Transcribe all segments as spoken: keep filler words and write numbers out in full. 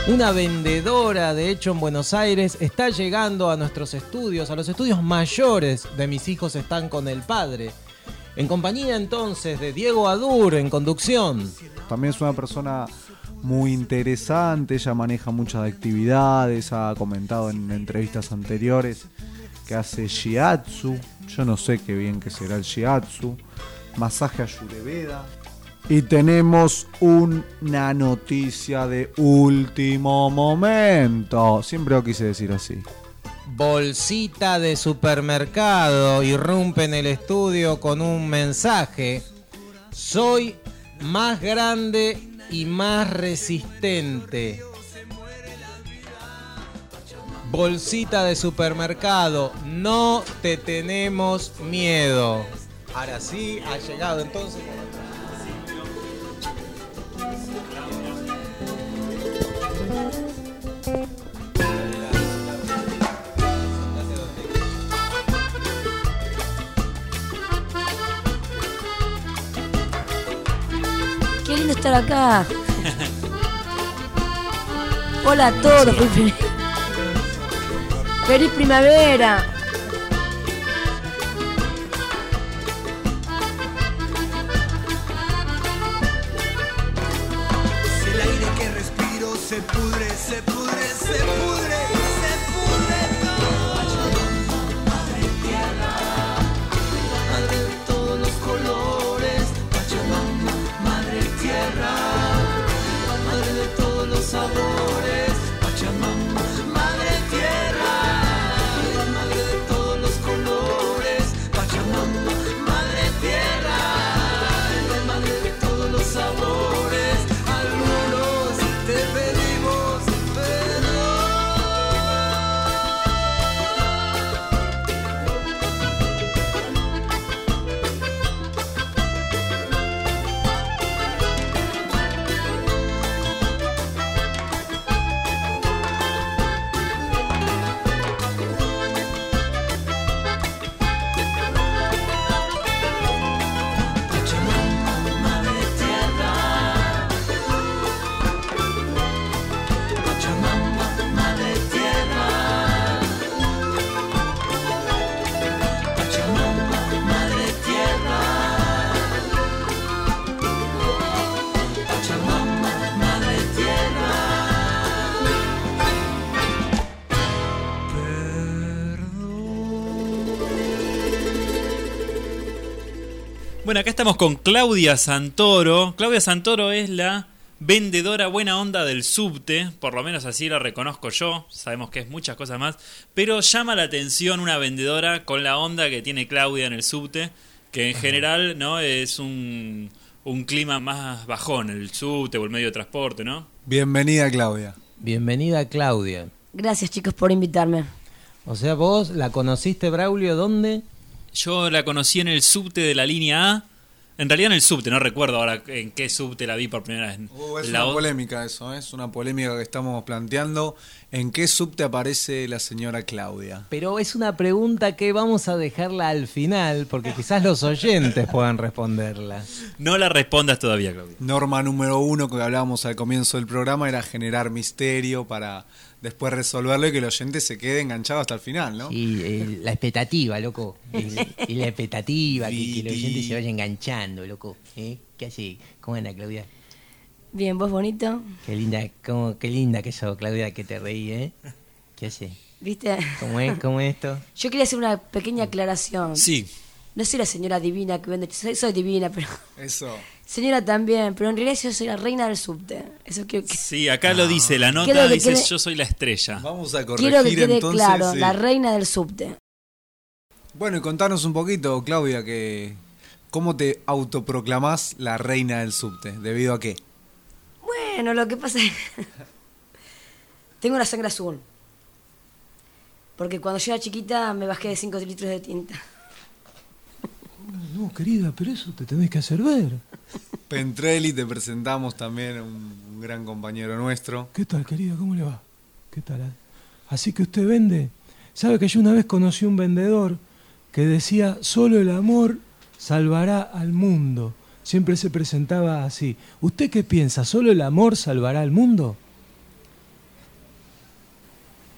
Una vendedora, de hecho, en Buenos Aires, está llegando a nuestros estudios, a los estudios mayores de Mis hijos están con el padre. En compañía entonces de Diego Adur en conducción. También es una persona muy interesante, ella maneja muchas actividades, ha comentado en entrevistas anteriores que hace shiatsu, yo no sé qué bien que será el shiatsu, masaje ayurveda. Y tenemos una noticia de último momento. Siempre lo quise decir así. Bolsita de supermercado irrumpe en el estudio con un mensaje. Soy más grande y más resistente. Bolsita de supermercado, no te tenemos miedo. Ahora sí, ha llegado entonces... Qué lindo estar acá. Hola a todos. Feliz, feliz primavera. El aire que respiro se pudre, se pudre, se pudre, se pudre todo. Madre tierra, madre de todos los colores. Pachamama, madre tierra, madre de todos los sabores. Pachamama, madre tierra, madre de todos los colores. Pachamama, madre tierra, madre de todos los sabores. Algunos te pedimos perdón. Pachamama, madre tierra. Pachamama, madre tierra. Pachamama, madre tierra. Pachamama, madre tierra. Bueno, acá estamos con Claudia Santoro. Claudia Santoro es la vendedora buena onda del subte, por lo menos así la reconozco yo, sabemos que es muchas cosas más, pero llama la atención una vendedora con la onda que tiene Claudia en el subte, que en general no es un, un clima más bajón, el subte o el medio de transporte, ¿no? Bienvenida, Claudia. Bienvenida, Claudia. Gracias, chicos, por invitarme. O sea, vos la conociste, Braulio, ¿dónde? Yo la conocí en el subte de la línea A. En realidad en el subte, no recuerdo ahora en qué subte la vi por primera vez. Uh, es La una o- polémica eso, ¿eh? Es una polémica que estamos planteando. ¿En qué subte aparece la señora Claudia? Pero es una pregunta que vamos a dejarla al final, porque quizás los oyentes puedan responderla. No la respondas todavía, Claudia. Norma número uno que hablábamos al comienzo del programa era generar misterio para después resolverlo y que el oyente se quede enganchado hasta el final, ¿no? Sí, eh, la expectativa, loco. El- y la expectativa, que, que el oyente se vaya enganchando, loco. ¿Eh? ¿Qué hace? ¿Cómo anda, Claudia? Bien, ¿vos bonito? Qué linda, cómo, qué linda que sos, Claudia, que te reí, ¿eh? ¿Qué hace? ¿Viste? ¿Cómo es, cómo es esto? Yo quería hacer una pequeña aclaración. Sí, No soy la señora divina que vende. Soy, soy divina, pero. Eso. Señora también, pero en realidad yo soy la reina del subte. Eso quiero que, sí, acá lo dice, la nota Quiero que dice quede- yo soy la estrella. Vamos a corregir quiero que quede entonces. claro, sí. la reina del subte. Bueno, y contanos un poquito, Claudia, que ¿cómo te autoproclamás la reina del subte? ¿Debido a qué? Bueno, lo que pasa es tengo la sangre azul. Porque cuando yo era chiquita me bajé de cinco litros de tinta. No, querida, pero eso te tenés que hacer ver. Pentrelli, te presentamos también a un, un gran compañero nuestro. ¿Qué tal, querida? ¿Cómo le va? ¿Qué tal? eh? Así que usted vende. ¿Sabe que yo una vez conocí un vendedor que decía, solo el amor salvará al mundo? Siempre se presentaba así. ¿Usted qué piensa? ¿Solo el amor salvará al mundo?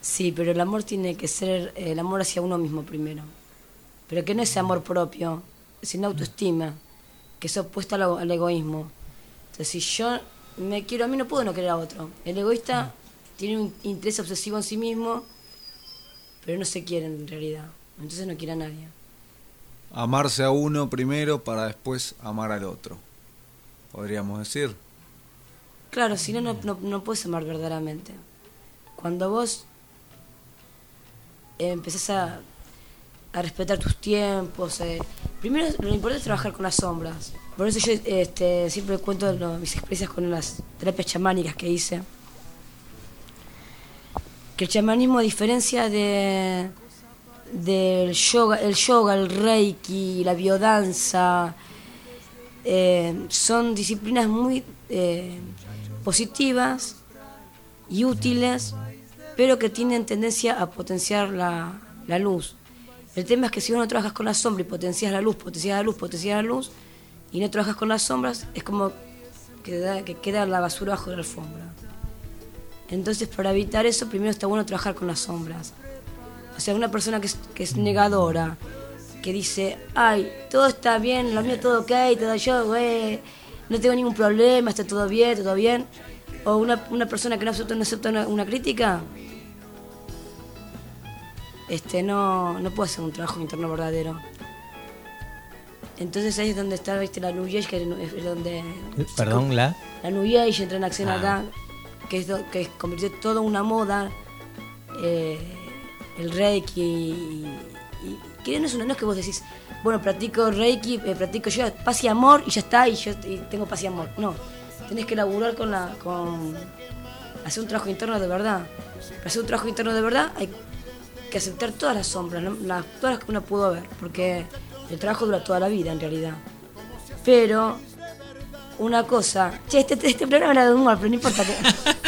Sí, pero el amor tiene que ser eh, el amor hacia uno mismo primero. Pero que no es amor propio, sino autoestima, que es opuesta al, al egoísmo. Entonces, si yo me quiero a mí, no puedo no querer a otro. El egoísta tiene un interés obsesivo en sí mismo, pero no se quiere en realidad. Entonces no quiere a nadie. Amarse a uno primero para después amar al otro, podríamos decir. Claro, si no, no, no, no puedes amar verdaderamente. Cuando vos eh, empezás a, a respetar tus tiempos, eh, primero lo importante es trabajar con las sombras. Por eso yo este, siempre cuento lo, mis experiencias con las terapias chamánicas que hice. Que el chamanismo, a diferencia de del yoga, el yoga, el reiki, la biodanza, eh, son disciplinas muy eh, positivas y útiles, pero que tienen tendencia a potenciar la, la luz. El tema es que si uno trabajas con la sombra y potencias la luz, potencias la luz, potencias la luz, y no trabajas con las sombras, es como que, da, que queda la basura bajo la alfombra. Entonces, para evitar eso, primero está bueno trabajar con las sombras. O sea, una persona que es, que es negadora, que dice, ay, todo está bien, lo mío todo ok, todo yo, güey, no tengo ningún problema, está todo bien, todo bien. O una, una persona que no acepta, no acepta una, una crítica, este, no, no puede hacer un trabajo interno verdadero. Entonces ahí es donde está, viste, la New Age, que es donde... Perdón, la... La New Age entra en acción Ah. acá, que es do, que convirtió todo en una moda, eh, el Reiki, y, y que no es, una, no es que vos decís, bueno, practico Reiki, eh, practico yo, paz y amor, y ya está, y yo y tengo paz y amor. No, tenés que laburar con la... con hacer un trabajo interno de verdad. Para hacer un trabajo interno de verdad hay que aceptar todas las sombras, ¿no? las, todas las que uno pudo ver, porque el trabajo dura toda la vida en realidad. Pero una cosa, che, este, este programa era de humor, pero no importa que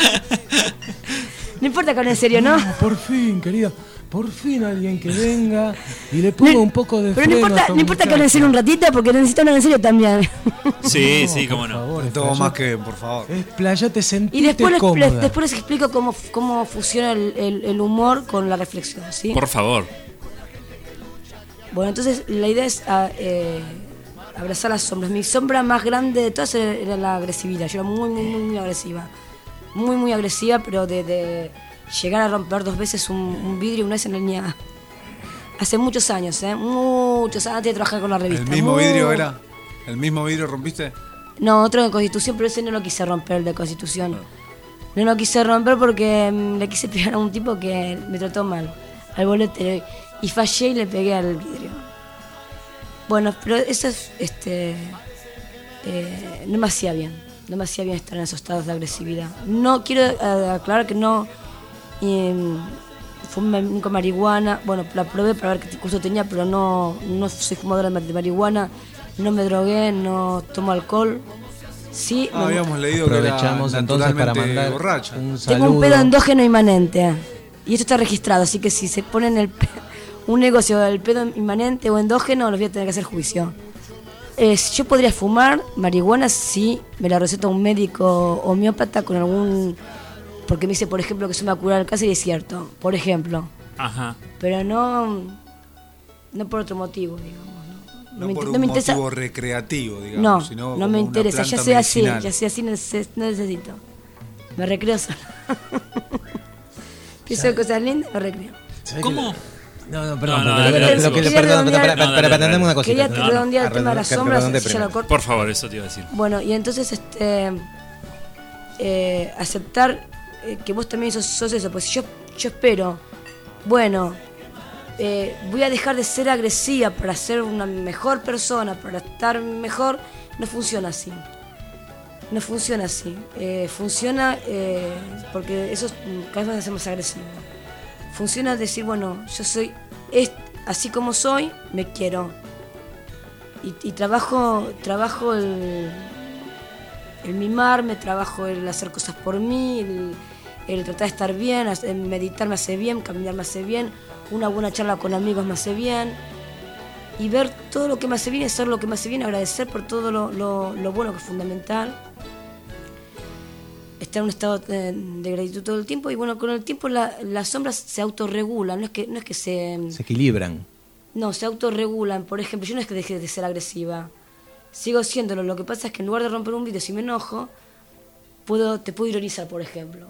no importa que hable en serio, ¿no? No, por fin, querida. Por fin alguien que venga y le ponga un poco de Pero no freno a importa, esta no importa que hable en muchacha. serio un ratito, porque necesito hablar en serio también. Sí, No, sí, cómo por no. favor, Todo explayate- más que, por favor. Explayate, sentite Y después les, cómoda. les- después les explico cómo, cómo funciona el, el- el humor con la reflexión, ¿sí? Por favor. Bueno, entonces la idea es ah, eh, abrazar las sombras. Mi sombra más grande de todas era, era la agresividad. Yo era muy, muy, muy, muy agresiva. Muy, muy agresiva, pero de, de llegar a romper dos veces un, un vidrio una vez en línea. Hace muchos años, ¿eh? Muchos años antes de trabajar con la revista. ¿El mismo Muy- vidrio era? ¿El mismo vidrio rompiste? No, otro de Constitución, pero ese no lo quise romper, el de Constitución. No lo quise romper porque mm, le quise pegar a un tipo que me trató mal, al boletero, y fallé y le pegué al vidrio. Bueno, pero eso es, este, eh, no me hacía bien, no me hacía bien estar en esos estados de agresividad. No, quiero eh, aclarar que no eh, fumé nunca marihuana, bueno, la probé para ver qué curso tenía, pero no, no soy fumadora de marihuana, no me drogué, no tomo alcohol. Sí, Ah, me- habíamos leído que era Aprovechamos entonces para naturalmente mandar borracha. un saludo. Tengo un pedo endógeno inmanente. Y esto está registrado, así que si se ponen el pe- un negocio del pedo inmanente o endógeno, los voy a tener que hacer juicio. Eh, si yo podría fumar marihuana si me la receta un médico homeópata con algún... Porque me dice, por ejemplo, que eso me va a curar el cáncer y es cierto, por ejemplo. Ajá. Pero no, no por otro motivo, digamos. No, No, me, por inter- un no me interesa. motivo recreativo, digamos, No, sino no como me una interesa. Ya planta soy así, medicinal. ya soy así, neces- no necesito. Me recreo sola. Pienso cosas lindas, me recreo. ¿Cómo? No, no, perdón, No, no, pero- no, pero- no, pero- no, que- quería perdón, redondear- para, No, para, dale, para dale. entender una cosita. Quería no, no. redondear el tema de las Que sombras, redondee ya lo primero. corto. Por favor, eso te iba a decir. Bueno, y entonces este eh, aceptar eh, que vos también sos, sos eso, pues si yo, yo espero, bueno, eh, voy a dejar de ser agresiva para ser una mejor persona, para estar mejor, no funciona así. No funciona así. Eh, funciona eh, porque eso es- cada vez nos hacemos agresivos. Funciona decir, bueno, yo soy est- así como soy, me quiero. Y, y trabajo, trabajo el, el mimarme, trabajo el hacer cosas por mí, el, el tratar de estar bien, hacer- meditar me hace bien, caminar me hace bien, una buena charla con amigos me hace bien. Y ver todo lo que me hace bien, hacer lo que me hace bien, agradecer por todo lo, lo, lo bueno que es fundamental. está en un estado de, de gratitud todo el tiempo y bueno, con el tiempo la, las sombras se autorregulan, no es que no es que se Se equilibran. no, se autorregulan. Por ejemplo, yo no es que deje de ser agresiva, sigo siéndolo. Lo que pasa es que en lugar de romper un vidrio, si me enojo, puedo te puedo ironizar, por ejemplo,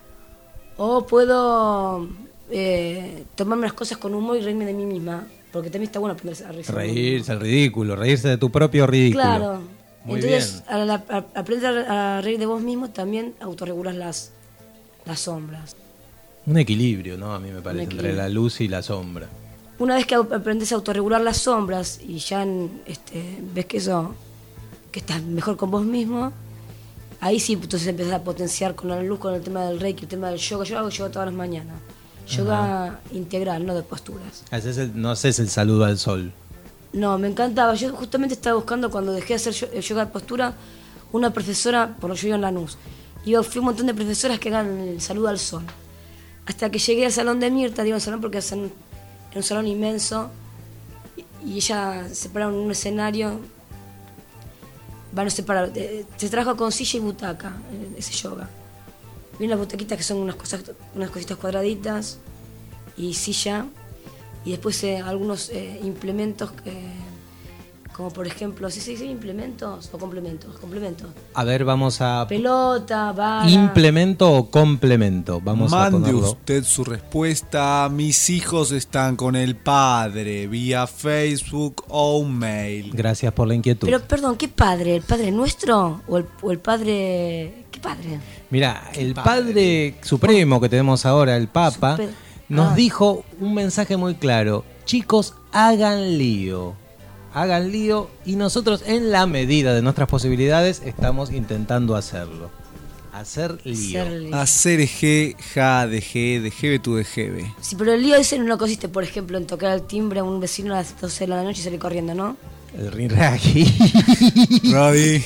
o puedo eh, tomarme las cosas con humor y reírme de mí misma, porque también está bueno aprenderse a reírse. Reírse al ridículo, reírse de tu propio ridículo. Claro. Muy Entonces, bien. al a- a- aprender a reír de vos mismo, también autorregulas las, las sombras. Un equilibrio, ¿no? A mí me parece, equilibrio. entre la luz y la sombra. Una vez que au- aprendes a autorregular las sombras y ya este, ves que eso, que estás mejor con vos mismo, ahí sí entonces empiezas a potenciar con la luz, con el tema del reiki, el tema del yoga. Yo hago yoga todas las mañanas. Yoga integral, no de posturas. Haces el- no haces el saludo al sol. No, me encantaba. Yo justamente estaba buscando, cuando dejé de hacer yo- el yoga de postura, una profesora, por lo yo vivo en Lanús. Y yo fui un montón de profesoras que hagan el saludo al sol. Hasta que llegué al salón de Mirta, digo el salón porque es un, era un salón inmenso, y, y ella se paraba en un escenario. Van a separar. eh, Se trabaja con silla y butaca, eh, ese yoga. Vienen las butaquitas que son unas cosas, unas cositas cuadraditas, y silla. Y después eh, algunos eh, implementos, eh, como por ejemplo, ¿sí se dicen implementos o complementos? Complementos. A ver, vamos a... Pelota, vara. ¿Implemento o complemento? Vamos a Mande ponerlo. usted su respuesta. Mis hijos están con el padre vía Facebook o mail. Gracias por la inquietud. Pero perdón, ¿qué padre? ¿El padre nuestro o el, o el padre...? ¿Qué padre? Mira, el Padre Supremo que tenemos ahora, el Papa, Super- nos Ah. dijo un mensaje muy claro. Chicos, hagan lío. Hagan lío y nosotros en la medida de nuestras posibilidades estamos intentando hacerlo. Hacer lío. Ser lío. Hacer G, ja, de G, de G, tú de G B. Sí, pero el lío ese no consiste, por ejemplo, en tocar el timbre a un vecino a las doce de la noche y salir corriendo, ¿no? El rinragi. Roddy.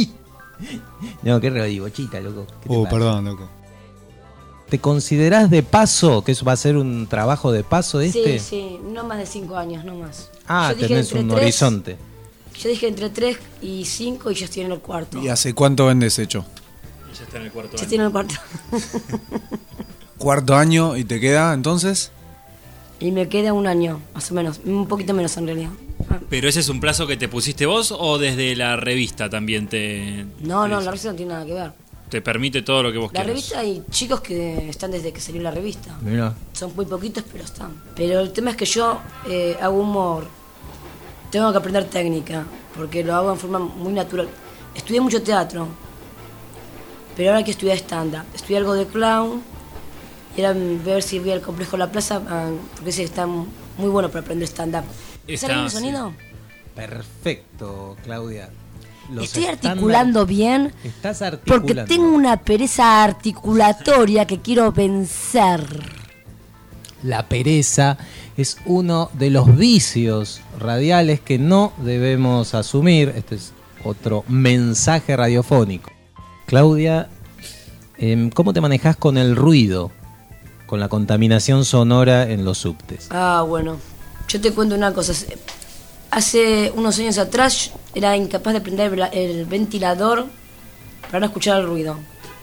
No, qué rodí, bochita, loco. ¿Qué te Oh, pasa? perdón, loco. ¿Te considerás de paso que eso va a ser un trabajo de paso este? Sí, sí, no más de cinco años, no más. Ah, Yo dije tenés entre un tres- horizonte. Yo dije entre tres y cinco y ya estoy en el cuarto. ¿Y hace cuánto vendes hecho? Ya está en el cuarto Ya año. estoy en el cuarto. Cuarto año y te queda entonces. Y me queda un año, más o menos. Un poquito menos en realidad. Ah, ¿Pero ese es un plazo que te pusiste vos o desde la revista también te, No, te, no, la revista no tiene nada que ver. te permite todo lo que vos La quieras? revista hay chicos que están desde que salió la revista. Mira. Son muy poquitos, pero están. Pero el tema es que yo eh, hago humor. Tengo que aprender técnica, porque lo hago en forma muy natural. Estudié mucho teatro, pero ahora hay que estudiar stand-up. Estudié algo de clown, y era ver si voy al complejo La Plaza, ah, porque ese está muy bueno para aprender stand-up. Está, ¿Sale bien el sí. sonido? Perfecto, Claudia. Los Estoy estándar- articulando bien, Estás articulando. porque tengo una pereza articulatoria que quiero vencer. La pereza es uno de los vicios radiales que no debemos asumir. Este es otro mensaje radiofónico. Claudia, em, ¿cómo te manejas con el ruido? Con la contaminación sonora en los subtes. Ah, bueno. Yo te cuento una cosa. Hace unos años atrás era incapaz de prender el, el ventilador para no escuchar el ruido.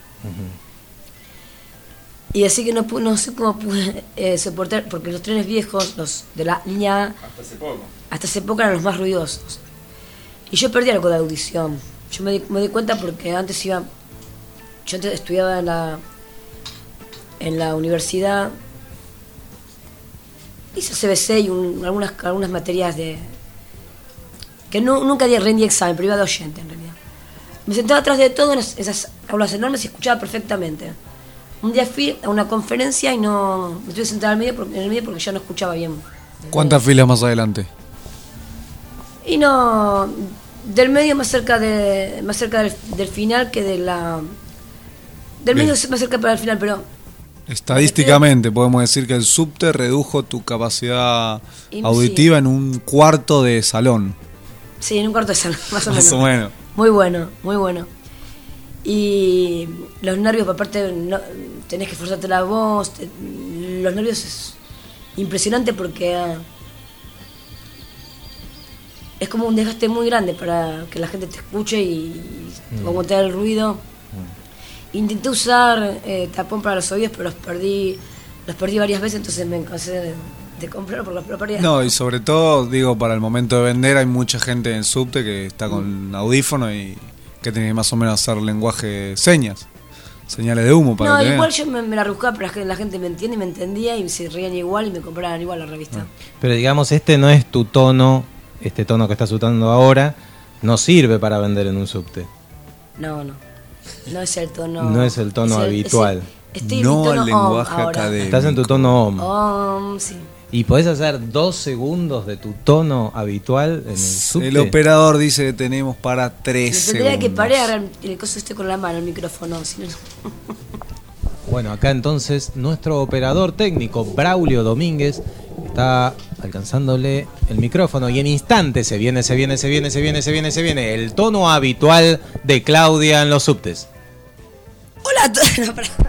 Y así que no, pu- no sé cómo pude eh, soportar, porque los trenes viejos, los de la línea A, hasta hace poco, hasta hace poco eran los más ruidosos. Y yo perdí algo de audición. Yo me di, me di cuenta porque antes iba, yo antes estudiaba en la, en la universidad, hice C B C y un- algunas, algunas materias de que nu- nunca di- rendí examen, pero iba de oyente en realidad. Me sentaba atrás de todo en es- esas aulas enormes y escuchaba perfectamente. Un día fui a una conferencia y no me tuve que sentar al medio porque, en el medio porque ya no escuchaba bien. ¿Cuántas filas más adelante? Y no, del medio más cerca de más cerca del, del final que de la del Bien. medio más cerca para el final, pero Estadísticamente podemos decir que el subte redujo tu capacidad Y- auditiva sí. en un cuarto de salón. sí, en un cuarto de salón, más o menos. Más o menos. Muy bueno, muy bueno. Y los nervios, aparte, no, tenés que esforzarte la voz. te- los nervios es impresionante porque ah, es como un desgaste muy grande para que la gente te escuche y, y aguantar el ruido. Intenté usar eh, tapón para los oídos, pero los perdí los perdí varias veces, entonces me cansé de, de comprarlo por la pérdida. No, y sobre todo, digo, para el momento de vender hay mucha gente en el subte que está con audífono y que tiene que más o menos hacer lenguaje de señas, señales de humo para No, que igual vean. yo me, me la rebuscaba, pero la gente, la gente me entiende y me entendía y se reían igual y me compraban igual la revista. Pero digamos, este no es tu tono, este tono que estás usando ahora, no sirve para vender en un subte. No, no. No es el tono. No es el tono es el- habitual. es el- estoy en No mi tono al lenguaje om ahora. académico. Estás en tu tono om. Om, sí. ¿Y podés hacer dos segundos de tu tono habitual en el subte? El operador dice que tenemos para tres Me segundos. tendría que parar el, el coso este con la mano, el micrófono. Si no, no. Bueno, acá entonces nuestro operador técnico, Braulio Domínguez, está alcanzándole el micrófono y en instantes se viene, se viene, se viene, se viene, se viene, se viene el tono habitual de Claudia en los subtes. Hola a todos. No, pará.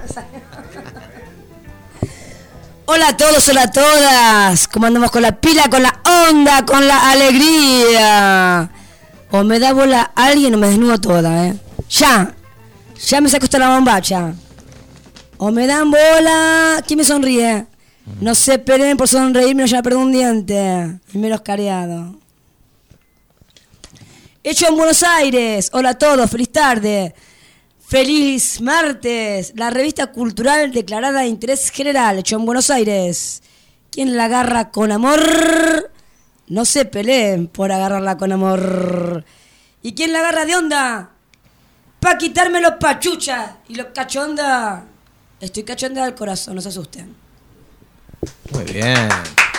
Hola a todos, hola a todas. ¿Cómo andamos con la pila, con la onda, con la alegría? O me da bola alguien o me desnudo toda, ¿eh? Ya. Ya me saco esta la bombacha. O me dan bola. ¿Quién me sonríe? No se peleen por sonreírme, ya perdí un diente. Y menos careado. Hecho en Buenos Aires. Hola a todos, feliz tarde. Feliz martes. La revista cultural declarada de interés general. Hecho en Buenos Aires. ¿Quién la agarra con amor? No se peleen por agarrarla con amor. ¿Y quién la agarra de onda? Pa' quitarme los pachuchas y los cachonda. Estoy cachonda del corazón, no se asusten. Muy bien.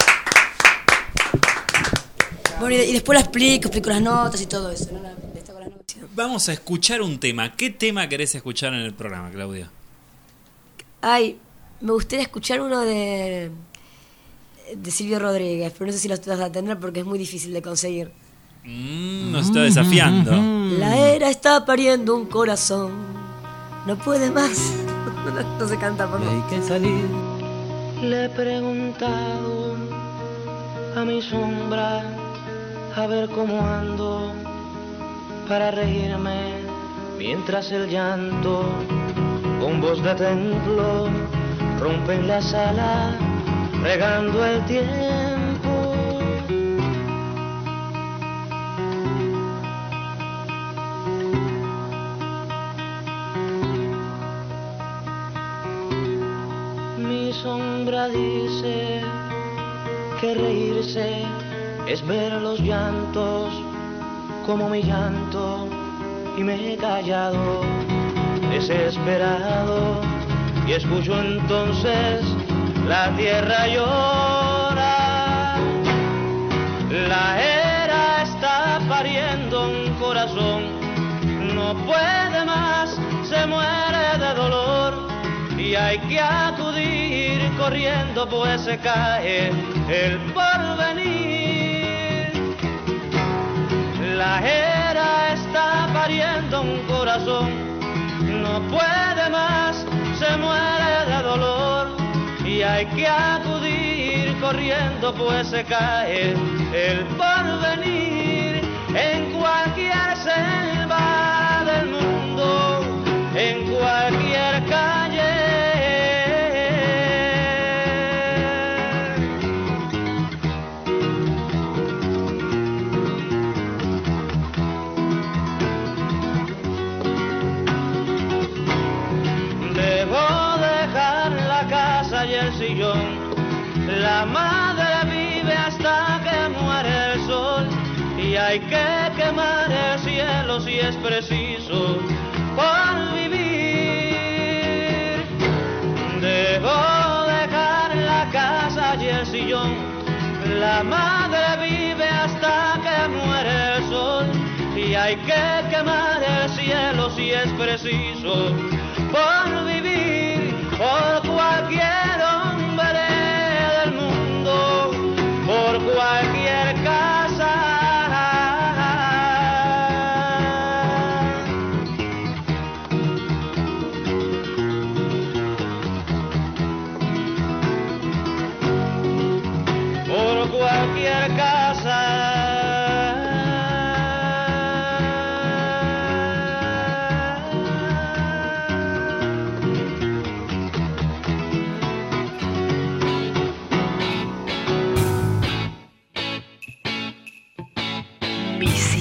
Bueno, y, y después la explico, explico las notas y todo eso. ¿No? La, destaco las notas. Vamos a escuchar un tema. ¿Qué tema querés escuchar en el programa, Claudia? Ay, me gustaría escuchar uno de de Silvio Rodríguez, pero no sé si lo vas a tener porque es muy difícil de conseguir. Mm, nos está desafiando. La era está pariendo un corazón, no puede más. No, no se canta por Y mí. hay que salir. Le he preguntado a mi sombra a ver cómo ando para reírme mientras el llanto con voz de templo rompe en la sala regando el tiempo. Mi sombra dice que reírse es ver los llantos como mi llanto y me he callado desesperado y escucho entonces la tierra llora. La era está pariendo un corazón, no puede más, se muere de dolor y hay que acudir corriendo pues se cae el porvenir. La era está pariendo un corazón, no puede más, se muere de dolor y hay que acudir corriendo pues se cae el porvenir. En cualquier selva del mundo, en cualquier calle, debo dejar la casa y el sillón. La madre vive hasta que muere el sol y hay que quemar el cielo si es preciso por vivir. Debo dejar la casa y el sillón. La madre vive hasta que muere el sol y hay que quemar el cielo si es preciso por vivir. Por cualquier hombre del mundo, por cualquier casa, por cualquier casa.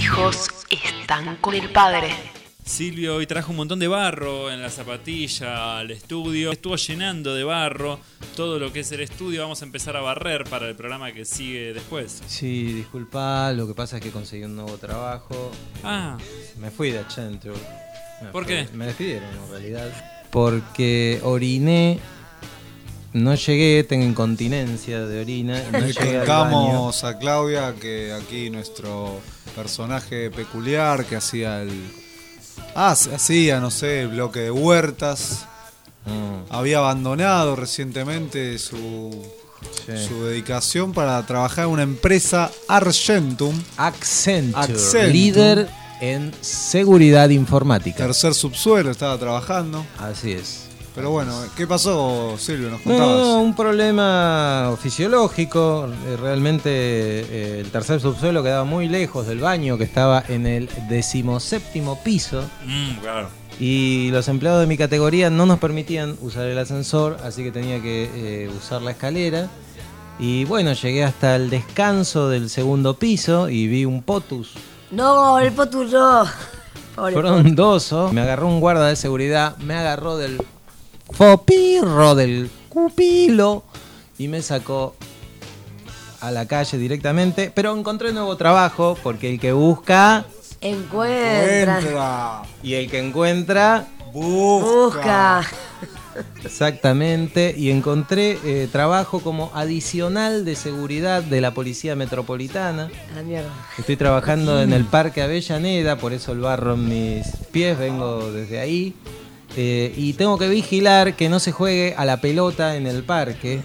hijos están con el padre. Silvio hoy trajo un montón de barro en la zapatilla al estudio. Estuvo llenando de barro todo lo que es el estudio. Vamos a empezar a barrer para el programa que sigue después. Sí, disculpa, lo que pasa es que conseguí un nuevo trabajo. Ah, Me fui de Accenture. Me ¿Por fui- qué? Me despidieron en realidad. Porque oriné, no llegué, tengo incontinencia de orina. No Le llegué al baño. contamos a Claudia que aquí nuestro personaje peculiar que hacía el. Ah, hacía, no sé, el bloque de huertas. Mm, Había abandonado recientemente su, sí. su dedicación para trabajar en una empresa Argentum, Accenture, Accenture. líder en seguridad informática. tercer subsuelo, estaba trabajando. Así es. Pero bueno, ¿qué pasó, Silvio? Nos No, contabas. no, un problema fisiológico. Eh, Realmente eh, el tercer subsuelo quedaba muy lejos del baño, que estaba en el decimoséptimo piso. mm, claro. Y los empleados de mi categoría no nos permitían usar el ascensor, así que tenía que eh, usar la escalera. Y bueno, llegué hasta el descanso del segundo piso y vi un potus No, el potus no. Pobre potus. frondoso. Me agarró un guarda de seguridad, me agarró del fopirro, del cupilo, y me sacó a la calle directamente. Pero encontré nuevo trabajo, porque el que busca Encuentra. Entra, y el que encuentra... Busca. Exactamente, y encontré eh, trabajo como adicional de seguridad de la Policía Metropolitana. A la mierda. Estoy trabajando en el Parque Avellaneda, por eso el barro en mis pies, vengo desde ahí. Eh, y tengo que vigilar que no se juegue a la pelota en el parque.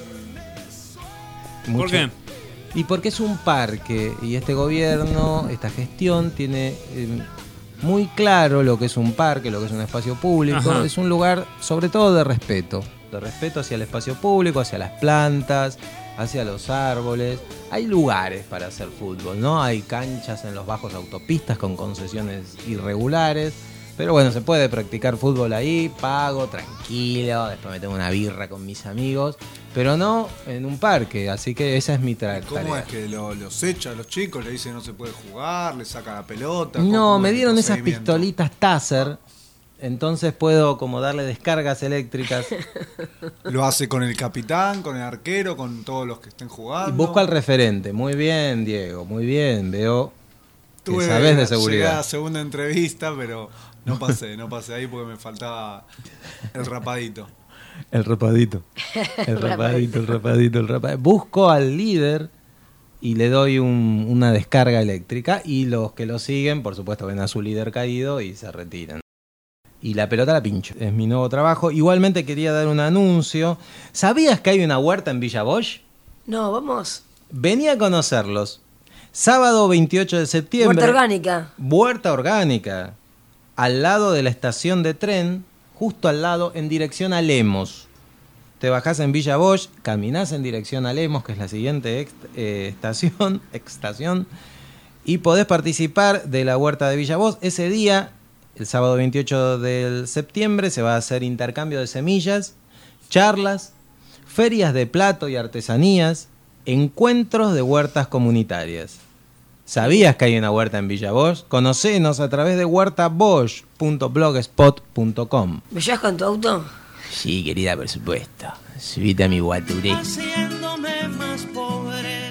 ¿Por Mucho- qué? Y porque es un parque y este gobierno, esta gestión tiene eh, muy claro lo que es un parque, lo que es un espacio público. Ajá. Es un lugar sobre todo de respeto, de respeto hacia el espacio público, hacia las plantas, hacia los árboles. Hay lugares para hacer fútbol, ¿no? Hay canchas en los bajos autopistas con concesiones irregulares. Pero bueno, se puede practicar fútbol ahí, pago, tranquilo, después me tengo una birra con mis amigos, pero no en un parque, así que esa es mi tra- ¿Cómo tarea. es que lo- los echa a los chicos? Le dice no se puede jugar, le saca la pelota. No, ¿Cómo me es el dieron esas procedimiento? pistolitas Taser, entonces puedo como darle descargas eléctricas. Lo hace con el capitán, con el arquero, con todos los que estén Y jugando. busco al referente. Muy bien, Diego, muy bien, veo que Tuve sabes de llegué a seguridad. la segunda entrevista, pero no pasé, no pasé ahí porque me faltaba el rapadito. El rapadito. El rapadito, el rapadito, el rapadito. Busco al líder y le doy un- una descarga eléctrica y los que lo siguen, por supuesto, ven a su líder caído y se retiran. Y la pelota la pincho. Es mi nuevo trabajo. Igualmente quería dar un anuncio. ¿Sabías que hay una huerta en Villa Bosch? No, vamos. Vení a conocerlos. Sábado veintiocho de septiembre. Huerta orgánica. Huerta orgánica. Al lado de la estación de tren, justo al lado, en dirección a Lemos. Te bajás en Villa Bosch, caminás en dirección a Lemos, que es la siguiente ex- eh, estación, estación, y podés participar de la huerta de Villa Bosch. Ese día, el sábado veintiocho de septiembre, se va a hacer intercambio de semillas, charlas, ferias de plato y artesanías, encuentros de huertas comunitarias. ¿Sabías que hay una huerta en Villa Bosch? Conocenos a través de huerta bosch punto blogspot punto com. ¿Me llevas con tu auto? Sí, querida, por supuesto. Subite a mi guaturé. Haciéndome más pobre.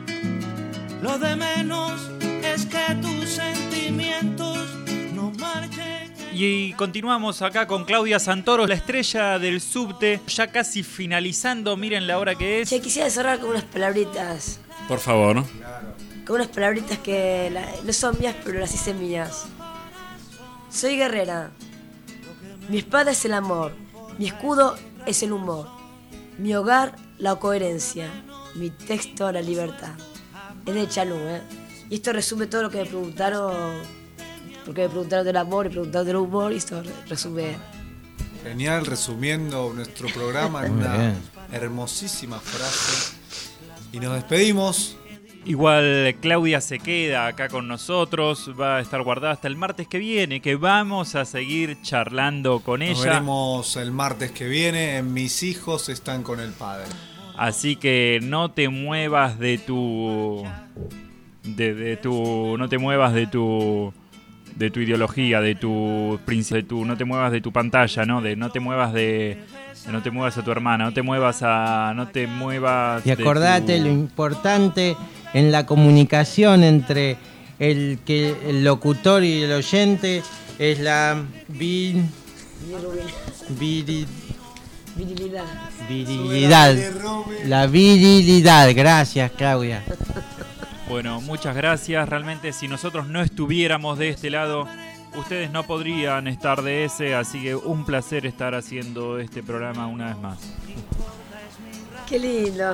Lo de menos es que tus sentimientos no marchen. Y continuamos acá con Claudia Santoro, la estrella del subte, ya casi finalizando, miren la hora que es. Che, quisiera cerrar con unas palabritas. Por favor. Con unas palabritas que la- no son mías, pero las hice mías. Soy guerrera. Mi espada es el amor. Mi escudo es el humor. Mi hogar, la coherencia. Mi texto, la libertad. Es de Chalú, ¿eh? Y esto resume todo lo que me preguntaron. Porque me preguntaron del amor y preguntaron del humor. Y esto resume. Genial, resumiendo nuestro programa en Muy una bien. hermosísima frase. Y nos despedimos. Igual Claudia se queda acá con nosotros, va a estar guardada hasta el martes que viene, que vamos a seguir charlando con Nos ella. veremos el martes que viene en Mis hijos están con el padre. Así que no te muevas de tu de, de tu, no te muevas de tu, de tu ideología, de tu principio, de tu, no te muevas de tu pantalla, ¿no? De no te muevas de, de no te muevas a tu hermana, no te muevas a, no te muevas. Y acordate de tu... lo importante en la comunicación entre el que el locutor y el oyente es la vir, viri, Virilidad. virilidad. La virilidad. Gracias, Claudia. Bueno, muchas gracias. Realmente, si nosotros no estuviéramos de este lado, ustedes no podrían estar de ese, así que un placer estar haciendo este programa una vez más. Qué lindo.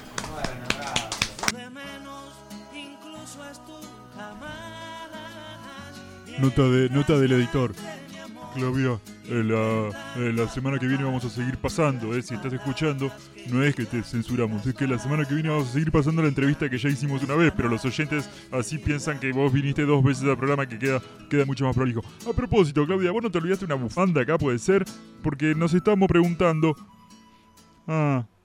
Nota de nota del editor. Claudia, eh, la, eh, la semana que viene vamos a seguir pasando, eh, si estás escuchando, no es que te censuramos, es que la semana que viene vamos a seguir pasando la entrevista que ya hicimos una vez, pero los oyentes así piensan que vos viniste dos veces al programa, que queda, queda mucho más prolijo. A propósito, Claudia, ¿vos no te olvidaste una bufanda acá, puede ser? Porque nos estábamos preguntando... Ah,